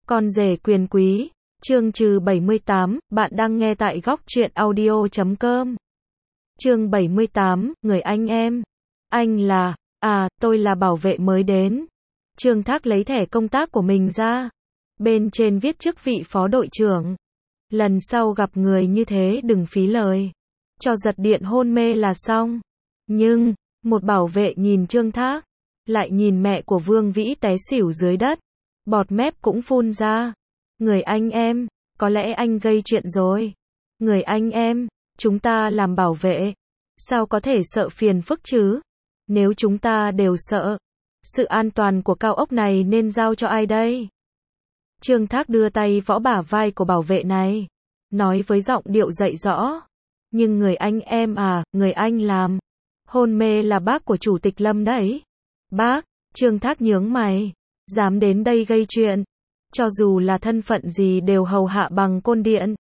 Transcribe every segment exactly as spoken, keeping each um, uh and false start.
Con rể quyền quý, chương trừ bảy mươi tám, bạn đang nghe tại góc truyện audio chấm com. Chương bảy mươi tám, người anh em. Anh là, à, tôi là bảo vệ mới đến. Trương Thác lấy thẻ công tác của mình ra. Bên trên viết chức vị phó đội trưởng. Lần sau gặp người như thế đừng phí lời. Cho giật điện hôn mê là xong. Nhưng, một bảo vệ nhìn Trương Thác, lại nhìn mẹ của Vương Vĩ té xỉu dưới đất. Bọt mép cũng phun ra. Người anh em, có lẽ anh gây chuyện rồi. Người anh em, chúng ta làm bảo vệ. Sao có thể sợ phiền phức chứ? Nếu chúng ta đều sợ, sự an toàn của cao ốc này nên giao cho ai đây? Trương Thác đưa tay võ bả vai của bảo vệ này, nói với giọng điệu dạy rõ. Nhưng người anh em à, người anh làm. Hôn mê là bác của Chủ tịch Lâm đấy. Bác, Trương Thác nhướng mày. Dám đến đây gây chuyện. Cho dù là thân phận gì đều hầu hạ bằng côn điện.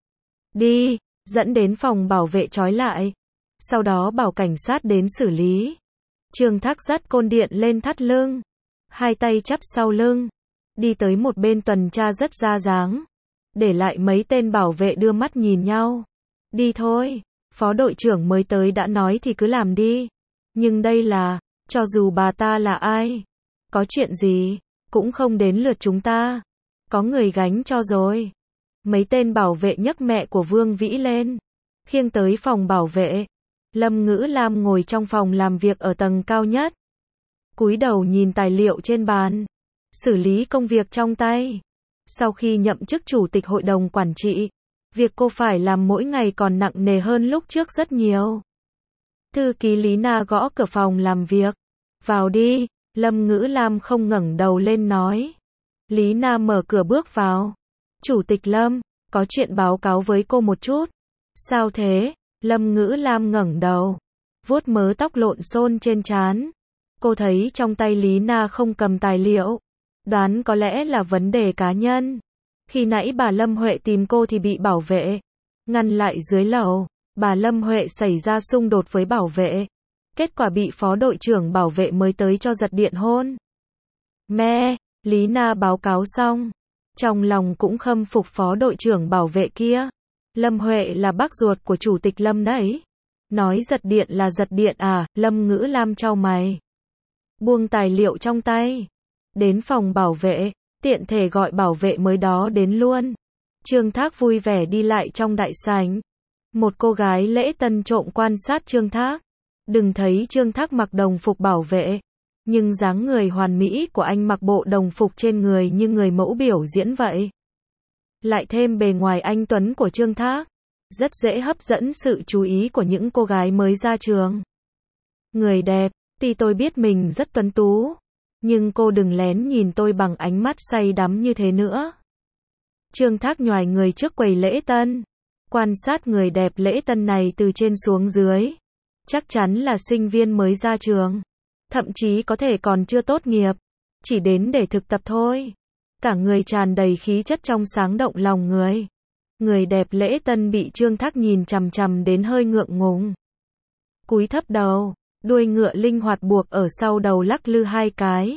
Đi, dẫn đến phòng bảo vệ trói lại. Sau đó bảo cảnh sát đến xử lý. Trương Thác dắt côn điện lên thắt lưng. Hai tay chắp sau lưng. Đi tới một bên tuần tra rất ra dáng. Để lại mấy tên bảo vệ đưa mắt nhìn nhau. Đi thôi, phó đội trưởng mới tới đã nói thì cứ làm đi. Nhưng đây là, cho dù bà ta là ai, có chuyện gì, cũng không đến lượt chúng ta. Có người gánh cho rồi. Mấy tên bảo vệ nhấc mẹ của Vương Vĩ lên, khiêng tới phòng bảo vệ. Lâm Ngữ Lam ngồi trong phòng làm việc ở tầng cao nhất. Cúi đầu nhìn tài liệu trên bàn, xử lý công việc trong tay. Sau khi nhậm chức chủ tịch hội đồng quản trị, việc cô phải làm mỗi ngày còn nặng nề hơn lúc trước rất nhiều. Thư ký Lý Na gõ cửa phòng làm việc. Vào đi, Lâm Ngữ Lam không ngẩng đầu lên nói. Lý Na mở cửa bước vào. Chủ tịch Lâm, có chuyện báo cáo với cô một chút. Sao thế? Lâm Ngữ Lam ngẩng đầu, vuốt mớ tóc lộn xộn trên trán. Cô thấy trong tay Lý Na không cầm tài liệu. Đoán có lẽ là vấn đề cá nhân. Khi nãy bà Lâm Huệ tìm cô thì bị bảo vệ ngăn lại dưới lầu. Bà Lâm Huệ xảy ra xung đột với bảo vệ. Kết quả bị phó đội trưởng bảo vệ mới tới cho giật điện hôn. Mẹ, Lý Na báo cáo xong. Trong lòng cũng khâm phục phó đội trưởng bảo vệ kia. Lâm Huệ là bác ruột của Chủ tịch Lâm đấy. Nói giật điện là giật điện à, Lâm Ngữ Lam chau mày. Buông tài liệu trong tay. Đến phòng bảo vệ, tiện thể gọi bảo vệ mới đó đến luôn. Trương Thác vui vẻ đi lại trong đại sảnh. Một cô gái lễ tân trộm quan sát Trương Thác. Đừng thấy Trương Thác mặc đồng phục bảo vệ, nhưng dáng người hoàn mỹ của anh mặc bộ đồng phục trên người như người mẫu biểu diễn vậy. Lại thêm bề ngoài anh tuấn của Trương Thác, rất dễ hấp dẫn sự chú ý của những cô gái mới ra trường. Người đẹp, tuy tôi biết mình rất tuấn tú, nhưng cô đừng lén nhìn tôi bằng ánh mắt say đắm như thế nữa. Trương Thác nhoài người trước quầy lễ tân, quan sát người đẹp lễ tân này từ trên xuống dưới. Chắc chắn là sinh viên mới ra trường. Thậm chí có thể còn chưa tốt nghiệp. Chỉ đến để thực tập thôi. Cả người tràn đầy khí chất trong sáng động lòng người. Người đẹp lễ tân bị Trương Thác nhìn chằm chằm đến hơi ngượng ngùng. Cúi thấp đầu, đuôi ngựa linh hoạt buộc ở sau đầu lắc lư hai cái.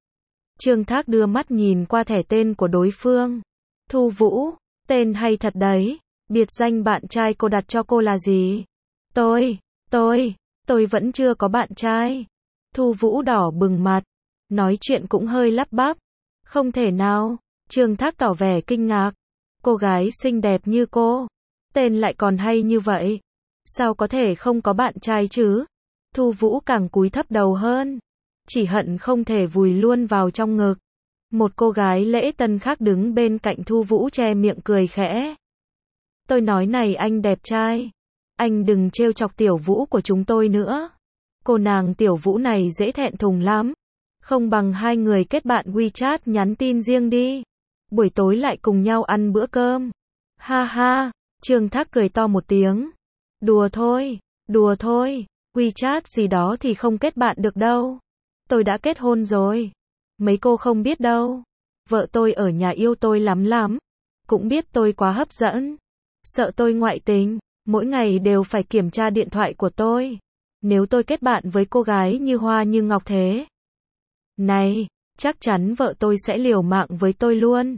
Trương Thác đưa mắt nhìn qua thẻ tên của đối phương. Thu Vũ, tên hay thật đấy. Biệt danh bạn trai cô đặt cho cô là gì? Tôi, tôi, tôi vẫn chưa có bạn trai. Thu Vũ đỏ bừng mặt, nói chuyện cũng hơi lắp bắp. Không thể nào, Trương Thác tỏ vẻ kinh ngạc. Cô gái xinh đẹp như cô, tên lại còn hay như vậy. Sao có thể không có bạn trai chứ? Thu Vũ càng cúi thấp đầu hơn. Chỉ hận không thể vùi luôn vào trong ngực. Một cô gái lễ tân khác đứng bên cạnh Thu Vũ che miệng cười khẽ. Tôi nói này anh đẹp trai. Anh đừng trêu chọc Tiểu Vũ của chúng tôi nữa. Cô nàng Tiểu Vũ này dễ thẹn thùng lắm. Không bằng hai người kết bạn WeChat nhắn tin riêng đi. Buổi tối lại cùng nhau ăn bữa cơm. Ha ha, Trương Thác cười to một tiếng. Đùa thôi, đùa thôi, WeChat gì đó thì không kết bạn được đâu. Tôi đã kết hôn rồi. Mấy cô không biết đâu. Vợ tôi ở nhà yêu tôi lắm lắm. Cũng biết tôi quá hấp dẫn. Sợ tôi ngoại tình. Mỗi ngày đều phải kiểm tra điện thoại của tôi. Nếu tôi kết bạn với cô gái như hoa như ngọc thế này, chắc chắn vợ tôi sẽ liều mạng với tôi luôn.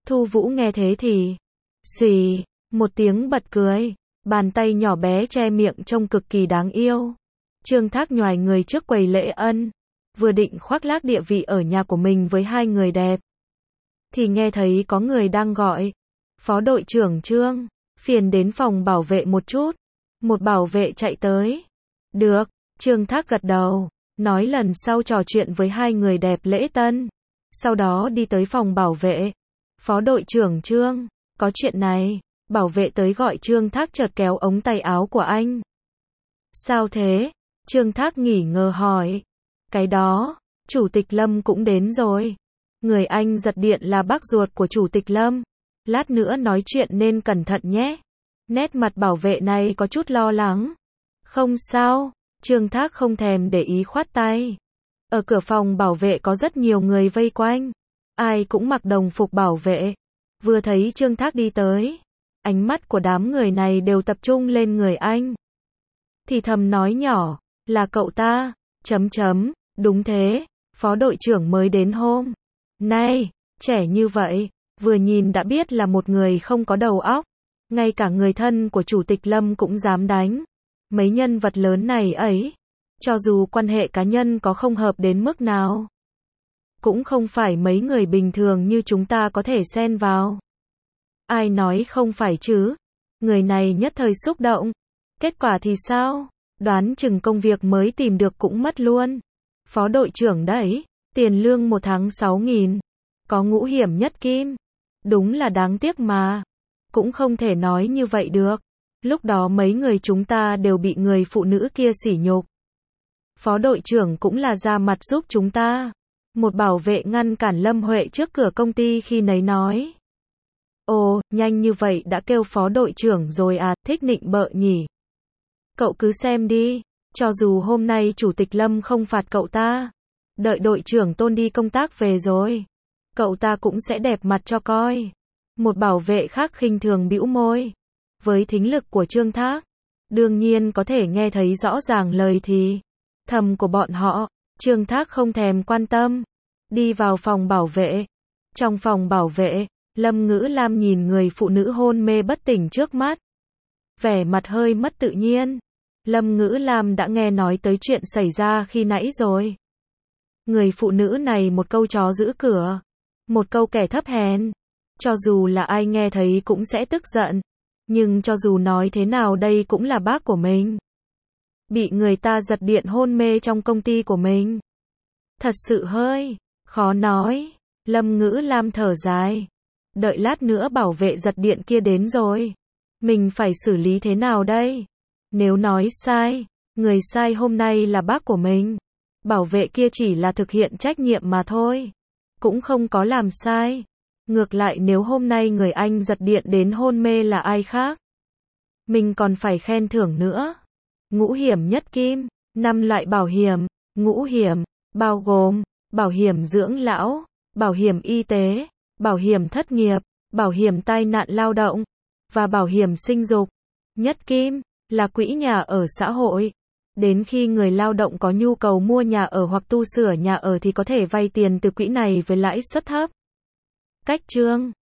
Thu Vũ nghe thế thì, xì, một tiếng bật cười, bàn tay nhỏ bé che miệng trông cực kỳ đáng yêu. Trương Thác nhoài người trước quầy lễ ân, vừa định khoác lác địa vị ở nhà của mình với hai người đẹp, thì nghe thấy có người đang gọi, phó đội trưởng Trương, phiền đến phòng bảo vệ một chút. Một bảo vệ chạy tới. Được, Trương Thác gật đầu, nói lần sau trò chuyện với hai người đẹp lễ tân. Sau đó đi tới phòng bảo vệ. Phó đội trưởng Trương, có chuyện này. Bảo vệ tới gọi Trương Thác chợt kéo ống tay áo của anh. Sao thế? Trương Thác nghỉ ngờ hỏi. Cái đó, Chủ tịch Lâm cũng đến rồi. Người anh giật điện là bác ruột của Chủ tịch Lâm. Lát nữa nói chuyện nên cẩn thận nhé. Nét mặt bảo vệ này có chút lo lắng. Không sao, Trương Thác không thèm để ý khoát tay. Ở cửa phòng bảo vệ có rất nhiều người vây quanh. Ai cũng mặc đồng phục bảo vệ. Vừa thấy Trương Thác đi tới, ánh mắt của đám người này đều tập trung lên người anh. Thì thầm nói nhỏ, là cậu ta, chấm chấm, đúng thế, phó đội trưởng mới đến hôm nay, trẻ như vậy, vừa nhìn đã biết là một người không có đầu óc. Ngay cả người thân của Chủ tịch Lâm cũng dám đánh. Mấy nhân vật lớn này ấy, cho dù quan hệ cá nhân có không hợp đến mức nào, cũng không phải mấy người bình thường như chúng ta có thể xen vào. Ai nói không phải chứ? Người này nhất thời xúc động. Kết quả thì sao? Đoán chừng công việc mới tìm được cũng mất luôn. Phó đội trưởng đấy, tiền lương một tháng sáu nghìn. Có ngũ hiểm nhất kim. Đúng là đáng tiếc mà. Cũng không thể nói như vậy được. Lúc đó mấy người chúng ta đều bị người phụ nữ kia sỉ nhục. Phó đội trưởng cũng là ra mặt giúp chúng ta. Một bảo vệ ngăn cản Lâm Huệ trước cửa công ty khi nấy nói. Ồ, nhanh như vậy đã kêu phó đội trưởng rồi à, thích nịnh bợ nhỉ. Cậu cứ xem đi, cho dù hôm nay Chủ tịch Lâm không phạt cậu ta, đợi đội trưởng Tôn đi công tác về rồi, cậu ta cũng sẽ đẹp mặt cho coi. Một bảo vệ khác khinh thường bĩu môi. Với thính lực của Trương Thác, đương nhiên có thể nghe thấy rõ ràng lời thì thầm của bọn họ. Trương Thác không thèm quan tâm. Đi vào phòng bảo vệ. Trong phòng bảo vệ, Lâm Ngữ Lam nhìn người phụ nữ hôn mê bất tỉnh trước mắt. Vẻ mặt hơi mất tự nhiên. Lâm Ngữ Lam đã nghe nói tới chuyện xảy ra khi nãy rồi. Người phụ nữ này một câu chó giữ cửa, một câu kẻ thấp hèn. Cho dù là ai nghe thấy cũng sẽ tức giận. Nhưng cho dù nói thế nào đây cũng là bác của mình. Bị người ta giật điện hôn mê trong công ty của mình. Thật sự hơi khó nói. Lâm Ngữ Lam thở dài. Đợi lát nữa bảo vệ giật điện kia đến rồi. Mình phải xử lý thế nào đây? Nếu nói sai, người sai hôm nay là bác của mình. Bảo vệ kia chỉ là thực hiện trách nhiệm mà thôi. Cũng không có làm sai. Ngược lại nếu hôm nay người anh giật điện đến hôn mê là ai khác, mình còn phải khen thưởng nữa. Ngũ hiểm nhất kim, năm loại bảo hiểm. Ngũ hiểm, bao gồm, bảo hiểm dưỡng lão, bảo hiểm y tế, bảo hiểm thất nghiệp, bảo hiểm tai nạn lao động, và bảo hiểm sinh dục. Nhất kim, là quỹ nhà ở xã hội. Đến khi người lao động có nhu cầu mua nhà ở hoặc tu sửa nhà ở thì có thể vay tiền từ quỹ này với lãi suất thấp. Cách chương